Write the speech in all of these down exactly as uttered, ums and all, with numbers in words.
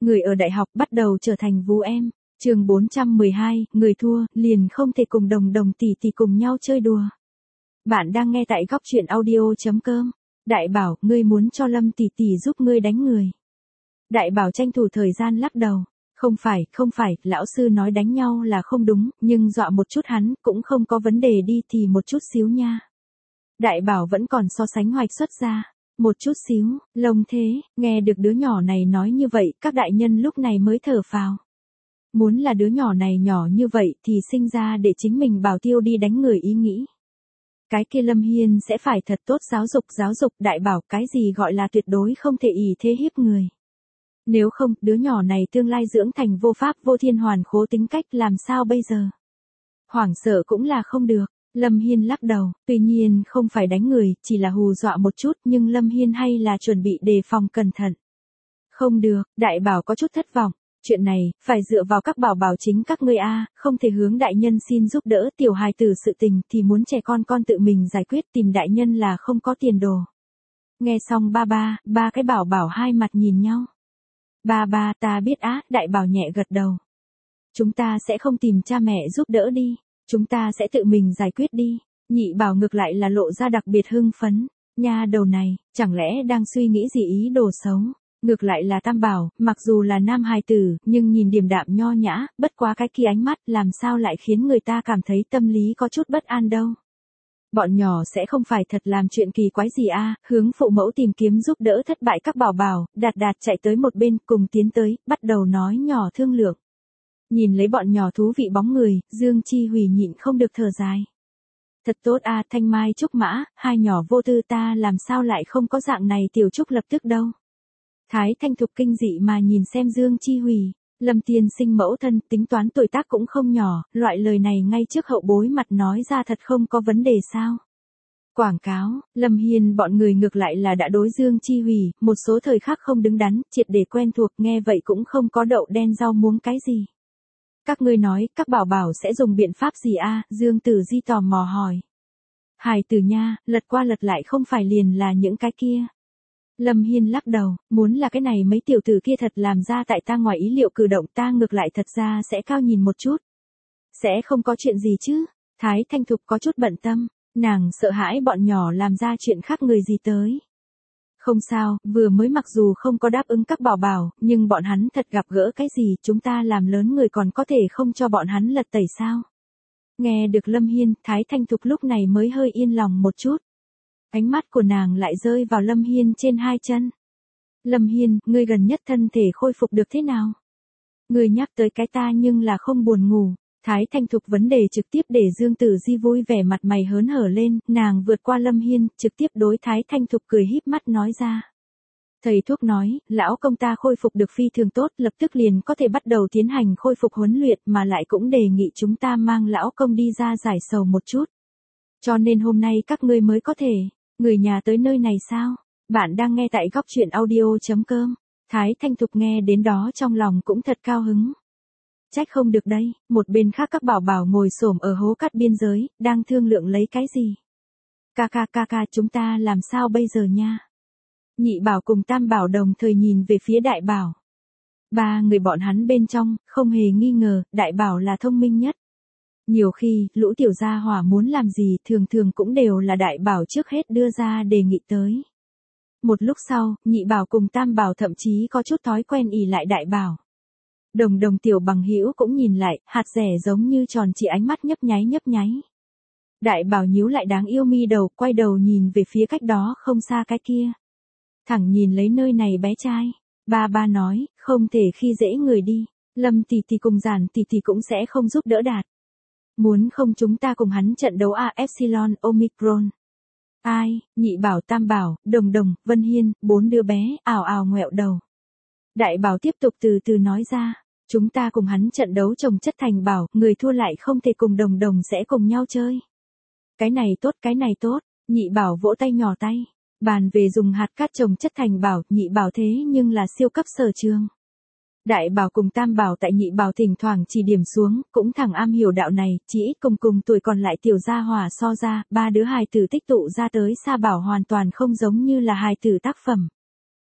người ở đại học bắt đầu trở thành vú em. Chương bốn trăm mười hai, người thua, liền không thể cùng đồng đồng tỷ tỷ cùng nhau chơi đùa. Bạn đang nghe tại góc truyện audio chấm com. Đại bảo, ngươi muốn cho Lâm tỷ tỷ giúp ngươi đánh người. Đại bảo tranh thủ thời gian lắc đầu. Không phải, không phải, lão sư nói đánh nhau là không đúng, nhưng dọa một chút hắn cũng không có vấn đề đi thì một chút xíu nha. Đại bảo vẫn còn so sánh hoạch xuất ra. Một chút xíu, lông thế, nghe được đứa nhỏ này nói như vậy, các đại nhân lúc này mới thở phào. Muốn là đứa nhỏ này nhỏ như vậy thì sinh ra để chính mình bảo tiêu đi đánh người ý nghĩ. Cái kia Lâm Hiên sẽ phải thật tốt giáo dục giáo dục đại bảo cái gì gọi là tuyệt đối không thể ỷ thế hiếp người. Nếu không, đứa nhỏ này tương lai dưỡng thành vô pháp vô thiên hoàn khố tính cách làm sao bây giờ. Hoảng sợ cũng là không được. Lâm Hiên lắc đầu, tuy nhiên không phải đánh người, chỉ là hù dọa một chút nhưng Lâm Hiên hay là chuẩn bị đề phòng cẩn thận. Không được, đại bảo có chút thất vọng. Chuyện này, phải dựa vào các bảo bảo chính các ngươi a, không thể hướng đại nhân xin giúp đỡ tiểu hài tử sự tình thì muốn trẻ con con tự mình giải quyết tìm đại nhân là không có tiền đồ. Nghe xong ba ba, ba cái bảo bảo hai mặt nhìn nhau. Ba ba ta biết á, đại bảo nhẹ gật đầu. Chúng ta sẽ không tìm cha mẹ giúp đỡ đi, chúng ta sẽ tự mình giải quyết đi. Nhị bảo ngược lại là lộ ra đặc biệt hưng phấn. Nha đầu này, chẳng lẽ đang suy nghĩ gì ý đồ xấu. Ngược lại là Tam bảo, mặc dù là nam hài tử, nhưng nhìn điềm đạm nho nhã, bất quá cái kia ánh mắt làm sao lại khiến người ta cảm thấy tâm lý có chút bất an đâu. Bọn nhỏ sẽ không phải thật làm chuyện kỳ quái gì a, hướng phụ mẫu tìm kiếm giúp đỡ thất bại các bảo bảo, đạt đạt chạy tới một bên cùng tiến tới, bắt đầu nói nhỏ thương lượng. Nhìn lấy bọn nhỏ thú vị bóng người, Dương Chi Hủy nhịn không được thở dài. Thật tốt a, Thanh Mai Trúc Mã, hai nhỏ vô tư ta làm sao lại không có dạng này tiểu Trúc lập tức đâu. Thái Thanh Thục kinh dị mà nhìn xem Dương Chi Hủy, Lâm tiên sinh mẫu thân tính toán tuổi tác cũng không nhỏ, loại lời này ngay trước hậu bối mặt nói ra thật không có vấn đề sao. Quảng cáo, Lâm Hiên bọn người ngược lại là đã đối Dương Chi Hủy, một số thời khắc không đứng đắn, triệt để quen thuộc nghe vậy cũng không có đậu đen rau muống cái gì. Các ngươi nói, các bảo bảo sẽ dùng biện pháp gì a? Dương Tử Di tò mò hỏi. Hài tử nha, lật qua lật lại không phải liền là những cái kia. Lâm Hiên lắc đầu, muốn là cái này mấy tiểu tử kia thật làm ra tại ta ngoài ý liệu cử động ta ngược lại thật ra sẽ cao nhìn một chút. Sẽ không có chuyện gì chứ, Thái Thanh Thục có chút bận tâm, nàng sợ hãi bọn nhỏ làm ra chuyện khác người gì tới. Không sao, vừa mới mặc dù không có đáp ứng các bảo bảo, nhưng bọn hắn thật gặp gỡ cái gì chúng ta làm lớn người còn có thể không cho bọn hắn lật tẩy sao. Nghe được Lâm Hiên, Thái Thanh Thục lúc này mới hơi yên lòng một chút. Ánh mắt của nàng lại rơi vào Lâm Hiên trên hai chân. Lâm Hiên, ngươi gần nhất thân thể khôi phục được thế nào? Ngươi nhắc tới cái ta nhưng là không buồn ngủ. Thái Thanh Thục vấn đề trực tiếp để Dương Tử Di vui vẻ mặt mày hớn hở lên, nàng vượt qua Lâm Hiên, trực tiếp đối Thái Thanh Thục cười híp mắt nói ra. Thầy thuốc nói, lão công ta khôi phục được phi thường tốt, lập tức liền có thể bắt đầu tiến hành khôi phục huấn luyện mà lại cũng đề nghị chúng ta mang lão công đi ra giải sầu một chút. Cho nên hôm nay các ngươi mới có thể. Người nhà tới nơi này sao? Bạn đang nghe tại góc truyện audio chấm com. Thái Thanh Thục nghe đến đó trong lòng cũng thật cao hứng. Trách không được đây, một bên khác các bảo bảo ngồi xổm ở hố cát biên giới, đang thương lượng lấy cái gì? Ca ca ca ca chúng ta làm sao bây giờ nha? Nhị bảo cùng tam bảo đồng thời nhìn về phía đại bảo. Ba người bọn hắn bên trong, không hề nghi ngờ, đại bảo là thông minh nhất. Nhiều khi, lũ tiểu gia hỏa muốn làm gì thường thường cũng đều là đại bảo trước hết đưa ra đề nghị tới. Một lúc sau, nhị bảo cùng tam bảo thậm chí có chút thói quen ỉ lại đại bảo. Đồng đồng tiểu bằng hữu cũng nhìn lại, hạt rẻ giống như tròn chỉ ánh mắt nhấp nháy nhấp nháy. Đại bảo nhíu lại đáng yêu mi đầu, quay đầu nhìn về phía cách đó không xa cái kia. Thẳng nhìn lấy nơi này bé trai. Ba ba nói, không thể khi dễ người đi. Lâm tỷ tỷ cùng Giản tỷ tỷ cũng sẽ không giúp đỡ Đạt. Muốn không chúng ta cùng hắn trận đấu A Epsilon Omicron. Ai, nhị bảo tam bảo, đồng đồng, Vân Hiên, bốn đứa bé, ào ào ngoẹo đầu. Đại bảo tiếp tục từ từ nói ra, chúng ta cùng hắn trận đấu chồng chất thành bảo, người thua lại không thể cùng đồng đồng sẽ cùng nhau chơi. Cái này tốt, cái này tốt, nhị bảo vỗ tay nhỏ tay. Bàn về dùng hạt cát trồng chất thành bảo, nhị bảo thế nhưng là siêu cấp sở trường. Đại bảo cùng tam bảo tại nhị bảo thỉnh thoảng chỉ điểm xuống, cũng thẳng am hiểu đạo này, chỉ ít cùng cùng tuổi còn lại tiểu gia hỏa so ra, ba đứa hài tử tích tụ ra tới xa bảo hoàn toàn không giống như là hài tử tác phẩm.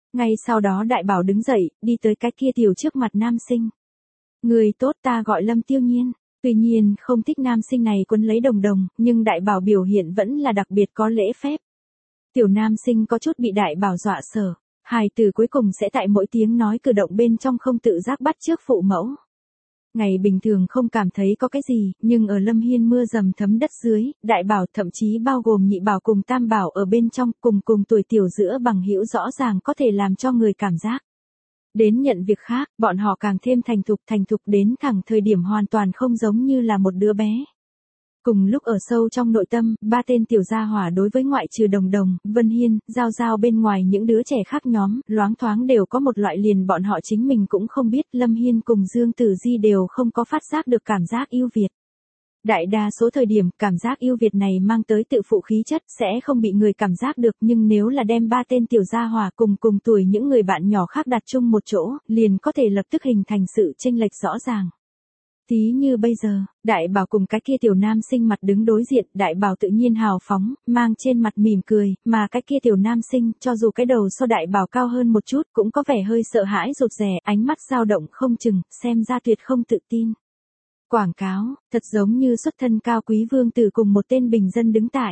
Ngay sau đó đại bảo đứng dậy, đi tới cái kia tiểu trước mặt nam sinh. Người tốt, ta gọi Lâm Tiêu Nhiên. Tuy nhiên không thích nam sinh này quấn lấy Đồng Đồng, nhưng đại bảo biểu hiện vẫn là đặc biệt có lễ phép. Tiểu nam sinh có chút bị đại bảo dọa sợ. Hài từ cuối cùng sẽ tại mỗi tiếng nói cử động bên trong không tự giác bắt chước phụ mẫu. Ngày bình thường không cảm thấy có cái gì, nhưng ở Lâm Hiên mưa dầm thấm đất dưới, đại bảo thậm chí bao gồm nhị bảo cùng tam bảo ở bên trong, cùng cùng tuổi tiểu giữa bằng hữu rõ ràng có thể làm cho người cảm giác. Đến nhận việc khác, bọn họ càng thêm thành thục thành thục đến thẳng thời điểm hoàn toàn không giống như là một đứa bé. Cùng lúc ở sâu trong nội tâm, ba tên tiểu gia hỏa đối với ngoại trừ Đồng Đồng, Vân Hiên, Giao Giao bên ngoài những đứa trẻ khác nhóm, loáng thoáng đều có một loại liền bọn họ chính mình cũng không biết. Lâm Hiên cùng Dương Tử Di đều không có phát giác được cảm giác yêu Việt. Đại đa số thời điểm, cảm giác yêu Việt này mang tới tự phụ khí chất sẽ không bị người cảm giác được, nhưng nếu là đem ba tên tiểu gia hỏa cùng cùng tuổi những người bạn nhỏ khác đặt chung một chỗ, liền có thể lập tức hình thành sự chênh lệch rõ ràng. Tí như bây giờ, đại bảo cùng cái kia tiểu nam sinh mặt đứng đối diện, đại bảo tự nhiên hào phóng, mang trên mặt mỉm cười, mà cái kia tiểu nam sinh, cho dù cái đầu so đại bảo cao hơn một chút, cũng có vẻ hơi sợ hãi rụt rè, ánh mắt dao động không chừng, xem ra tuyệt không tự tin. Quảng cáo, thật giống như xuất thân cao quý vương tử cùng một tên bình dân đứng tại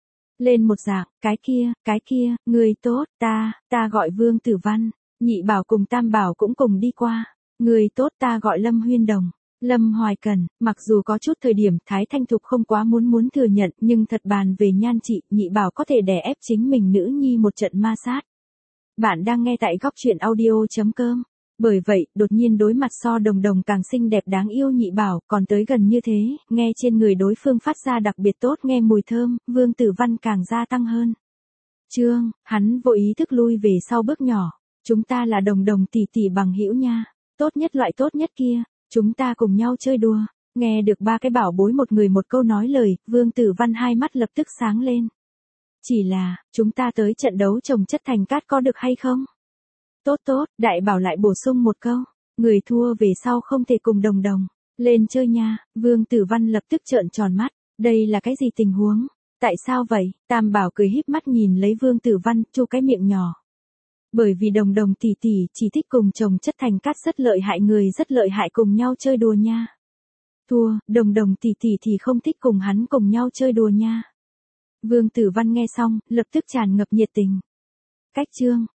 lên một dạng, cái kia, cái kia, người tốt, ta, ta gọi Vương Tử Văn, nhị bảo cùng tam bảo cũng cùng đi qua, người tốt, ta gọi Lâm Huyên Đồng. Lâm Hoài Cần, mặc dù có chút thời điểm Thái Thanh Thục không quá muốn muốn thừa nhận, nhưng thật bàn về nhan trị, nhị bảo có thể đè ép chính mình nữ nhi một trận ma sát. Bạn đang nghe tại góc truyện audio chấm com. Bởi vậy, đột nhiên đối mặt so Đồng Đồng càng xinh đẹp đáng yêu nhị bảo, còn tới gần như thế, nghe trên người đối phương phát ra đặc biệt tốt nghe mùi thơm, Vương Tử Văn càng gia tăng hơn. Trương, hắn vô ý thức lui về sau bước nhỏ. Chúng ta là Đồng Đồng tỷ tỷ bằng hữu nha. Tốt nhất loại tốt nhất kia. Chúng ta cùng nhau chơi đùa. Nghe được ba cái bảo bối một người một câu nói lời, Vương Tử Văn hai mắt lập tức sáng lên. Chỉ là, chúng ta tới trận đấu trồng chất thành cát có được hay không? Tốt tốt, đại bảo lại bổ sung một câu. Người thua về sau không thể cùng Đồng Đồng lên chơi nha. Vương Tử Văn lập tức trợn tròn mắt. Đây là cái gì tình huống? Tại sao vậy? Tam bảo cười híp mắt nhìn lấy Vương Tử Văn, chu cái miệng nhỏ. Bởi vì Đồng Đồng tỷ tỷ chỉ thích cùng chồng chất thành cát rất lợi hại người rất lợi hại cùng nhau chơi đùa nha. Thua, Đồng Đồng tỷ tỷ thì không thích cùng hắn cùng nhau chơi đùa nha. Vương Tử Văn nghe xong, lập tức tràn ngập nhiệt tình. Cách chương,